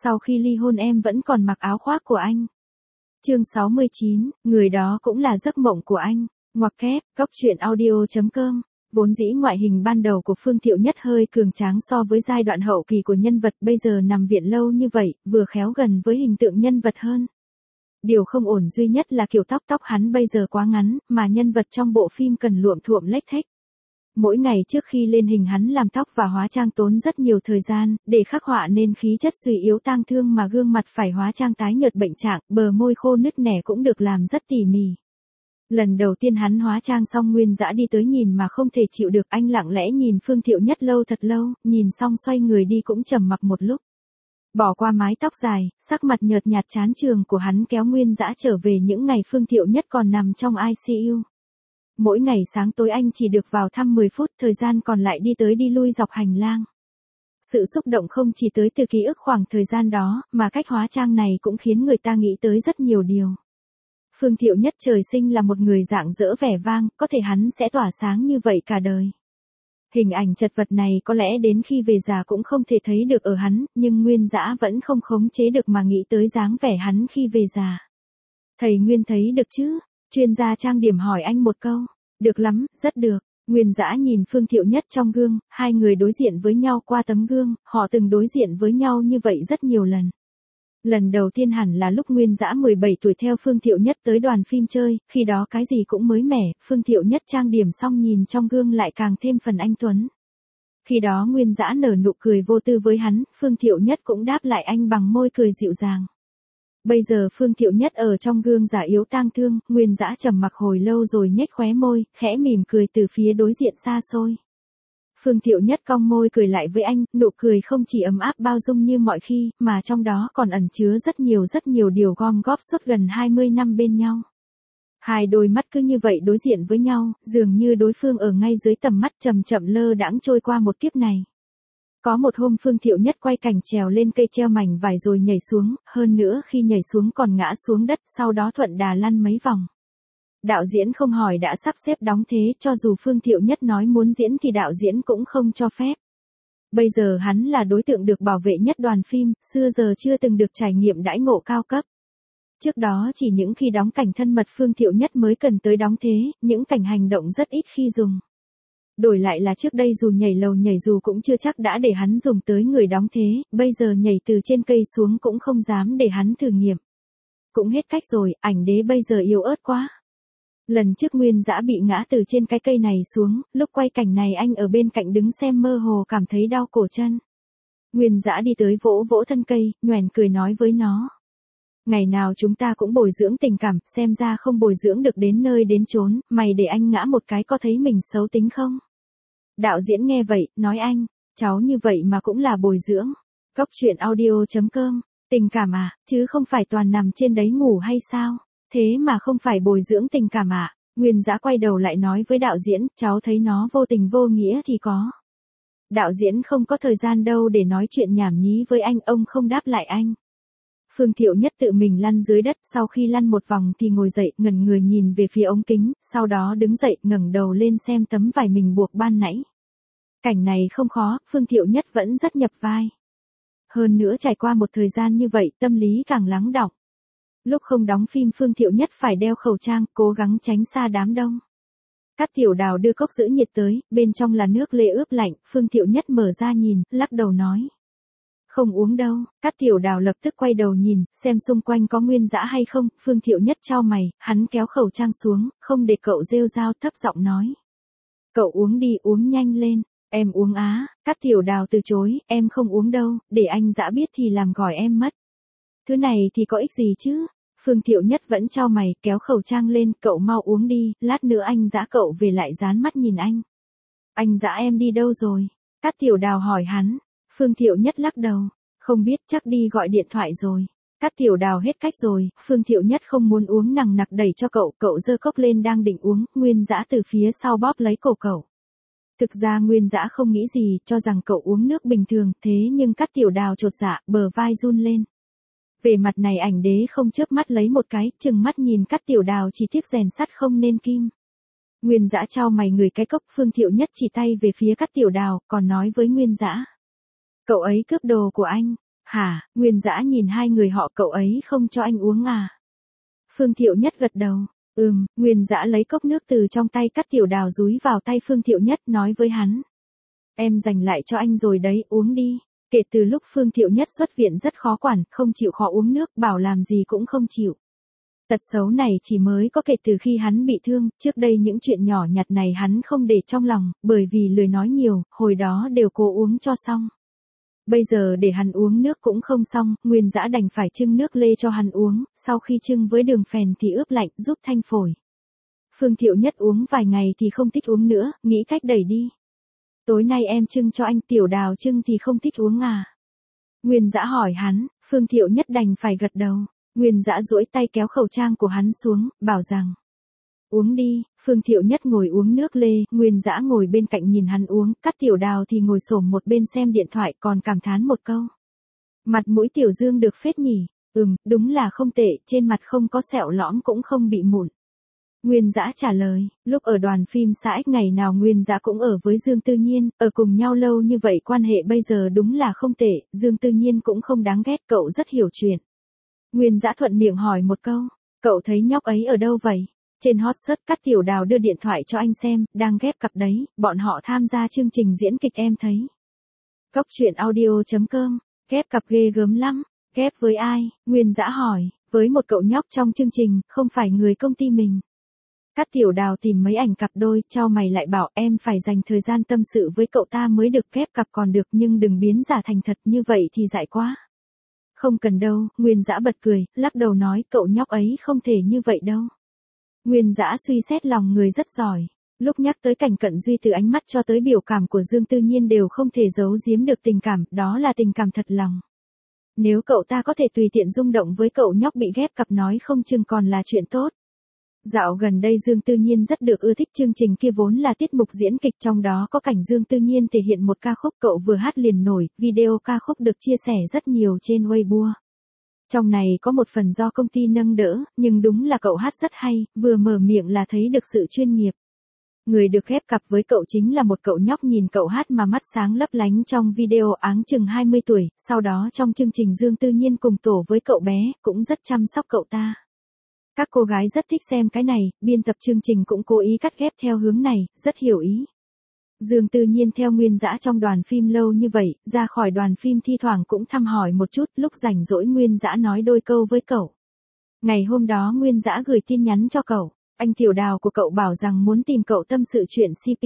Sau khi ly hôn em vẫn còn mặc áo khoác của anh. Chương 69, người đó cũng là giấc mộng của anh. Ngoặc kép, góc truyện audio.com. Vốn dĩ ngoại hình ban đầu của Phương Thiệu Nhất hơi cường tráng so với giai đoạn hậu kỳ của nhân vật, bây giờ nằm viện lâu như vậy, vừa khéo gần với hình tượng nhân vật hơn. Điều không ổn duy nhất là kiểu tóc hắn bây giờ quá ngắn, mà nhân vật trong bộ phim cần luộm thuộm lếch thếch. Mỗi ngày trước khi lên hình hắn làm tóc và hóa trang tốn rất nhiều thời gian, để khắc họa nên khí chất suy yếu tang thương mà gương mặt phải hóa trang tái nhợt bệnh trạng, bờ môi khô nứt nẻ cũng được làm rất tỉ mỉ. Lần đầu tiên hắn hóa trang xong Nguyên Dã đi tới nhìn mà không thể chịu được, anh lặng lẽ nhìn Phương Thiệu Nhất lâu thật lâu, nhìn xong xoay người đi cũng trầm mặc một lúc. Bỏ qua mái tóc dài, sắc mặt nhợt nhạt chán trường của hắn kéo Nguyên Dã trở về những ngày Phương Thiệu Nhất còn nằm trong ICU. Mỗi ngày sáng tối anh chỉ được vào thăm 10 phút, thời gian còn lại đi tới đi lui dọc hành lang. Sự xúc động không chỉ tới từ ký ức khoảng thời gian đó, mà cách hóa trang này cũng khiến người ta nghĩ tới rất nhiều điều. Phương Thiệu Nhất trời sinh là một người rạng rỡ vẻ vang, có thể hắn sẽ tỏa sáng như vậy cả đời. Hình ảnh chật vật này có lẽ đến khi về già cũng không thể thấy được ở hắn, nhưng Nguyên Dã vẫn không khống chế được mà nghĩ tới dáng vẻ hắn khi về già. Thầy Nguyên thấy được chứ? Chuyên gia trang điểm hỏi anh một câu. Được lắm, rất được. Nguyên Dã nhìn Phương Thiệu Nhất trong gương, hai người đối diện với nhau qua tấm gương, họ từng đối diện với nhau như vậy rất nhiều lần. Lần đầu tiên hẳn là lúc Nguyên Dã 17 tuổi theo Phương Thiệu Nhất tới đoàn phim chơi, khi đó cái gì cũng mới mẻ, Phương Thiệu Nhất trang điểm xong nhìn trong gương lại càng thêm phần anh tuấn. Khi đó Nguyên Dã nở nụ cười vô tư với hắn, Phương Thiệu Nhất cũng đáp lại anh bằng môi cười dịu dàng. Bây giờ Phương Thiệu Nhất ở trong gương giả yếu tang thương, Nguyên Dã trầm mặc hồi lâu rồi nhếch khóe môi, khẽ mỉm cười từ phía đối diện xa xôi. Phương Thiệu Nhất cong môi cười lại với anh, nụ cười không chỉ ấm áp bao dung như mọi khi, mà trong đó còn ẩn chứa rất nhiều điều gom góp suốt gần 20 năm bên nhau. Hai đôi mắt cứ như vậy đối diện với nhau, dường như đối phương ở ngay dưới tầm mắt chậm chậm lơ đãng trôi qua một kiếp này. Có một hôm Phương Thiệu Nhất quay cảnh trèo lên cây treo mảnh vải rồi nhảy xuống, hơn nữa khi nhảy xuống còn ngã xuống đất, sau đó thuận đà lăn mấy vòng. Đạo diễn không hỏi đã sắp xếp đóng thế, cho dù Phương Thiệu Nhất nói muốn diễn thì đạo diễn cũng không cho phép. Bây giờ hắn là đối tượng được bảo vệ nhất đoàn phim, xưa giờ chưa từng được trải nghiệm đãi ngộ cao cấp. Trước đó chỉ những khi đóng cảnh thân mật Phương Thiệu Nhất mới cần tới đóng thế, những cảnh hành động rất ít khi dùng. Đổi lại là trước đây dù nhảy lầu nhảy dù cũng chưa chắc đã để hắn dùng tới người đóng thế, bây giờ nhảy từ trên cây xuống cũng không dám để hắn thử nghiệm. Cũng hết cách rồi, ảnh đế bây giờ yếu ớt quá. Lần trước Nguyên Dã bị ngã từ trên cái cây này xuống, lúc quay cảnh này anh ở bên cạnh đứng xem mơ hồ cảm thấy đau cổ chân. Nguyên Dã đi tới vỗ vỗ thân cây, nhoẻn cười nói với nó. Ngày nào chúng ta cũng bồi dưỡng tình cảm, xem ra không bồi dưỡng được đến nơi đến chốn, mày để anh ngã một cái có thấy mình xấu tính không? Đạo diễn nghe vậy, nói anh, cháu như vậy mà cũng là bồi dưỡng. Góc truyện audio.com, tình cảm à, chứ không phải toàn nằm trên đấy ngủ hay sao? Thế mà không phải bồi dưỡng tình cảm à? Nguyên Dã quay đầu lại nói với đạo diễn, cháu thấy nó vô tình vô nghĩa thì có. Đạo diễn không có thời gian đâu để nói chuyện nhảm nhí với anh, ông không đáp lại anh. Phương Thiệu Nhất tự mình lăn dưới đất, sau khi lăn một vòng thì ngồi dậy, ngẩn người nhìn về phía ống kính, sau đó đứng dậy, ngẩng đầu lên xem tấm vải mình buộc ban nãy. Cảnh này không khó, Phương Thiệu Nhất vẫn rất nhập vai. Hơn nữa trải qua một thời gian như vậy, tâm lý càng lắng đọng. Lúc không đóng phim Phương Thiệu Nhất phải đeo khẩu trang, cố gắng tránh xa đám đông. Cát Tiểu Đào đưa cốc giữ nhiệt tới, bên trong là nước lê ướp lạnh, Phương Thiệu Nhất mở ra nhìn, lắc đầu nói. Không uống đâu. Cát Tiểu Đào lập tức quay đầu nhìn, xem xung quanh có Nguyên Dã hay không, Phương Thiệu Nhất chau mày, hắn kéo khẩu trang xuống, không để cậu rêu rao, thấp giọng nói. Cậu uống đi, uống nhanh lên, em uống á. Cát Tiểu Đào từ chối, em không uống đâu, để anh Dã biết thì làm gỏi em mất. Thứ này thì có ích gì chứ? Phương Thiệu Nhất vẫn chau mày, kéo khẩu trang lên, cậu mau uống đi, lát nữa anh Dã cậu về lại dán mắt nhìn anh. Anh Dã em đi đâu rồi? Cát Tiểu Đào hỏi hắn. Phương Thiệu Nhất lắc đầu, không biết, chắc đi gọi điện thoại rồi. Cát Tiểu Đào hết cách rồi, Phương Thiệu Nhất không muốn uống nằng nặc đẩy cho cậu giơ cốc lên đang định uống, Nguyên Dã từ phía sau bóp lấy cổ cậu. Thực ra Nguyên Dã không nghĩ gì, cho rằng cậu uống nước bình thường, thế nhưng Cát Tiểu Đào chột dạ, bờ vai run lên. Về mặt này ảnh đế không chớp mắt lấy một cái, chừng mắt nhìn Cát Tiểu Đào chỉ tiếc rèn sắt không nên kim. Nguyên Dã chau mày ngửi cái cốc, Phương Thiệu Nhất chỉ tay về phía Cát Tiểu Đào, còn nói với Nguyên Dã. Cậu ấy cướp đồ của anh. Hả, Nguyên Dã nhìn hai người họ, cậu ấy không cho anh uống à? Phương Thiệu Nhất gật đầu. Nguyên Dã lấy cốc nước từ trong tay Cát Tiểu Đào dúi vào tay Phương Thiệu Nhất, nói với hắn. Em dành lại cho anh rồi đấy, uống đi. Kể từ lúc Phương Thiệu Nhất xuất viện rất khó quản, không chịu khó uống nước, bảo làm gì cũng không chịu. Tật xấu này chỉ mới có kể từ khi hắn bị thương, trước đây những chuyện nhỏ nhặt này hắn không để trong lòng, bởi vì lười nói nhiều, hồi đó đều cố uống cho xong. Bây giờ để hắn uống nước cũng không xong, Nguyên Dã đành phải trưng nước lê cho hắn uống, sau khi trưng với đường phèn thì ướp lạnh giúp thanh phổi. Phương Thiệu Nhất uống vài ngày thì không thích uống nữa, nghĩ cách đẩy đi. Tối nay em trưng cho anh, Tiểu Đào trưng thì không thích uống à? Nguyên Dã hỏi hắn, Phương Thiệu Nhất đành phải gật đầu. Nguyên Dã duỗi tay kéo khẩu trang của hắn xuống, bảo rằng. Uống đi. Phương Thiệu Nhất ngồi uống nước lê, Nguyên Dã ngồi bên cạnh nhìn hắn uống, Cát Tiểu Đào thì ngồi xổm một bên xem điện thoại, còn cảm thán một câu. Mặt mũi Tiểu Dương được phết nhỉ. Đúng là không tệ, trên mặt không có sẹo lõm cũng không bị mụn. Nguyên Dã trả lời, lúc ở đoàn phim xã X ngày nào Nguyên Dã cũng ở với Dương Tư Nhiên, ở cùng nhau lâu như vậy quan hệ bây giờ đúng là không tệ, Dương Tư Nhiên cũng không đáng ghét, cậu rất hiểu chuyện. Nguyên Dã thuận miệng hỏi một câu, cậu thấy nhóc ấy ở đâu vậy? Trên hot search Cát Tiểu Đào đưa điện thoại cho anh xem, đang ghép cặp đấy, bọn họ tham gia chương trình diễn kịch em thấy. Cóc truyện audio.com, ghép cặp ghê gớm lắm, ghép với ai? Nguyên Dã hỏi, với một cậu nhóc trong chương trình, không phải người công ty mình. Cát Tiểu Đào tìm mấy ảnh cặp đôi, chau mày lại bảo em phải dành thời gian tâm sự với cậu ta mới được ghép cặp còn được nhưng đừng biến giả thành thật như vậy thì dại quá. Không cần đâu, Nguyên Dã bật cười, lắc đầu nói cậu nhóc ấy không thể như vậy đâu. Nguyên Dã suy xét lòng người rất giỏi. Lúc nhắc tới cảnh Cận Duy từ ánh mắt cho tới biểu cảm của Dương Tư Nhiên đều không thể giấu giếm được tình cảm, đó là tình cảm thật lòng. Nếu cậu ta có thể tùy tiện rung động với cậu nhóc bị ghép cặp nói không chừng còn là chuyện tốt. Dạo gần đây Dương Tư Nhiên rất được ưa thích, chương trình kia vốn là tiết mục diễn kịch, trong đó có cảnh Dương Tư Nhiên thể hiện một ca khúc cậu vừa hát liền nổi, video ca khúc được chia sẻ rất nhiều trên Weibo. Trong này có một phần do công ty nâng đỡ, nhưng đúng là cậu hát rất hay, vừa mở miệng là thấy được sự chuyên nghiệp. Người được ghép cặp với cậu chính là một cậu nhóc nhìn cậu hát mà mắt sáng lấp lánh trong video, áng chừng 20 tuổi, sau đó trong chương trình Dương Tư Nhiên cùng tổ với cậu bé, cũng rất chăm sóc cậu ta. Các cô gái rất thích xem cái này, biên tập chương trình cũng cố ý cắt ghép theo hướng này, rất hiểu ý. Dương Tư Nhiên theo Nguyên Dã trong đoàn phim lâu như vậy, ra khỏi đoàn phim thi thoảng cũng thăm hỏi một chút, lúc rảnh rỗi Nguyên Dã nói đôi câu với cậu. Ngày hôm đó Nguyên Dã gửi tin nhắn cho cậu, anh Tiểu Đào của cậu bảo rằng muốn tìm cậu tâm sự chuyện CP.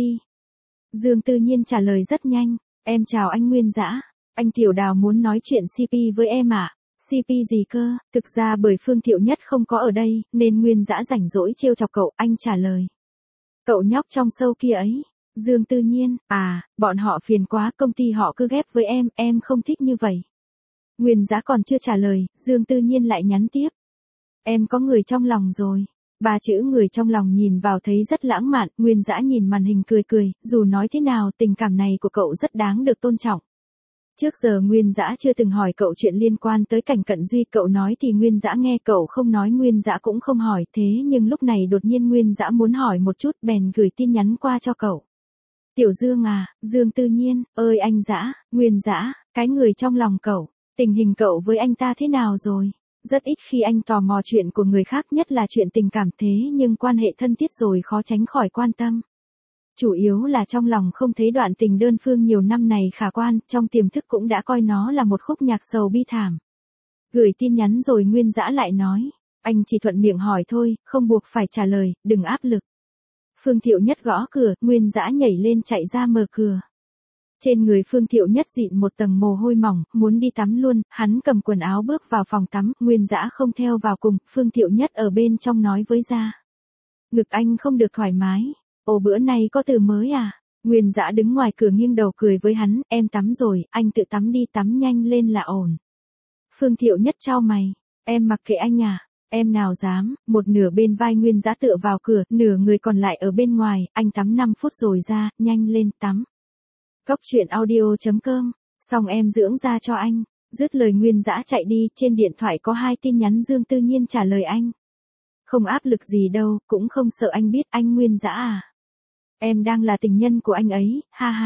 Dương Tư Nhiên trả lời rất nhanh, em chào anh Nguyên Dã, anh Tiểu Đào muốn nói chuyện CP với em ạ. CP gì cơ? Thực ra bởi Phương Thiệu Nhất không có ở đây, nên Nguyên Dã rảnh rỗi trêu chọc cậu, anh trả lời. Cậu nhóc trong show kia ấy. Dương Tư Nhiên, bọn họ phiền quá, công ty họ cứ ghép với em không thích như vậy. Nguyên Dã còn chưa trả lời, Dương Tư Nhiên lại nhắn tiếp. Em có người trong lòng rồi. 3 chữ người trong lòng nhìn vào thấy rất lãng mạn, Nguyên Dã nhìn màn hình cười cười, dù nói thế nào tình cảm này của cậu rất đáng được tôn trọng. Trước giờ Nguyên Dã chưa từng hỏi cậu chuyện liên quan tới cảnh Cận Duy, cậu nói thì Nguyên Dã nghe, cậu không nói Nguyên Dã cũng không hỏi, thế nhưng lúc này đột nhiên Nguyên Dã muốn hỏi một chút, bèn gửi tin nhắn qua cho cậu. Tiểu Dương à, Dương Tư Nhiên, ơi anh Dã, Nguyên Dã, cái người trong lòng cậu, tình hình cậu với anh ta thế nào rồi? Rất ít khi anh tò mò chuyện của người khác, nhất là chuyện tình cảm, thế nhưng quan hệ thân thiết rồi khó tránh khỏi quan tâm. Chủ yếu là trong lòng không thấy đoạn tình đơn phương nhiều năm này khả quan, trong tiềm thức cũng đã coi nó là một khúc nhạc sầu bi thảm. Gửi tin nhắn rồi Nguyên Dã lại nói, anh chỉ thuận miệng hỏi thôi, không buộc phải trả lời, đừng áp lực. Phương Thiệu Nhất gõ cửa, Nguyên Dã nhảy lên chạy ra mở cửa. Trên người Phương Thiệu Nhất dịn một tầng mồ hôi mỏng, muốn đi tắm luôn, hắn cầm quần áo bước vào phòng tắm, Nguyên Dã không theo vào cùng, Phương Thiệu Nhất ở bên trong nói với ra. Ngực anh không được thoải mái. Ồ, bữa nay có từ mới à? Nguyên Dã đứng ngoài cửa nghiêng đầu cười với hắn, em tắm rồi, anh tự tắm đi, tắm nhanh lên là ổn. Phương Thiệu Nhất chau mày, em mặc kệ anh à? Em nào dám, một nửa bên vai Nguyên Dã tựa vào cửa, nửa người còn lại ở bên ngoài, anh tắm 5 phút rồi ra, nhanh lên tắm. Cóc truyện audio.com, xong em dưỡng da cho anh. Dứt lời Nguyên Dã chạy đi, trên điện thoại có 2 tin nhắn Dương Tư Nhiên trả lời anh. Không áp lực gì đâu, cũng không sợ anh biết, anh Nguyên Dã à. Em đang là tình nhân của anh ấy, ha ha.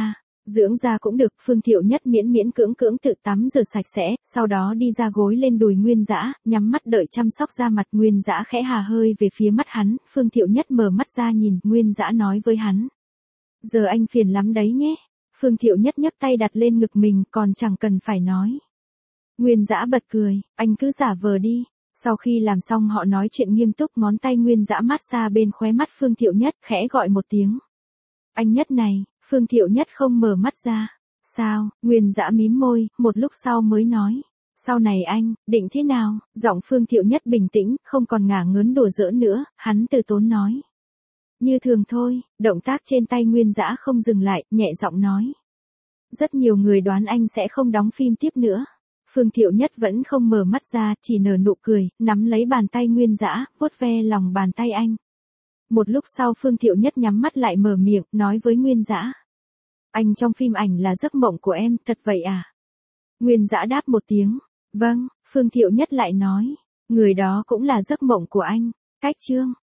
Dưỡng da cũng được, Phương Thiệu Nhất miễn miễn cưỡng cưỡng tự tắm rửa sạch sẽ, sau đó đi ra gối lên đùi Nguyên Dã, nhắm mắt đợi chăm sóc da mặt. Nguyên Dã khẽ hà hơi về phía mắt hắn, Phương Thiệu Nhất mở mắt ra nhìn, Nguyên Dã nói với hắn. Giờ anh phiền lắm đấy nhé. Phương Thiệu Nhất nhấc tay đặt lên ngực mình, còn chẳng cần phải nói. Nguyên Dã bật cười, anh cứ giả vờ đi. Sau khi làm xong họ nói chuyện nghiêm túc, ngón tay Nguyên Dã massage bên khóe mắt Phương Thiệu Nhất, khẽ gọi một tiếng. Anh Nhất này, Phương Thiệu Nhất không mở mắt ra. Sao? Nguyên Dã mím môi, một lúc sau mới nói. Sau này anh, định thế nào? Giọng Phương Thiệu Nhất bình tĩnh, không còn ngả ngớn đùa giỡn nữa, hắn từ tốn nói. Như thường thôi, động tác trên tay Nguyên Dã không dừng lại, nhẹ giọng nói. Rất nhiều người đoán anh sẽ không đóng phim tiếp nữa. Phương Thiệu Nhất vẫn không mở mắt ra, chỉ nở nụ cười, nắm lấy bàn tay Nguyên Dã, vuốt ve lòng bàn tay anh. Một lúc sau Phương Thiệu Nhất nhắm mắt lại mở miệng, nói với Nguyên Dã. Anh trong phim ảnh là giấc mộng của em, thật vậy à? Nguyên Dã đáp một tiếng. Vâng, Phương Thiệu Nhất lại nói. Người đó cũng là giấc mộng của anh. Cách chương.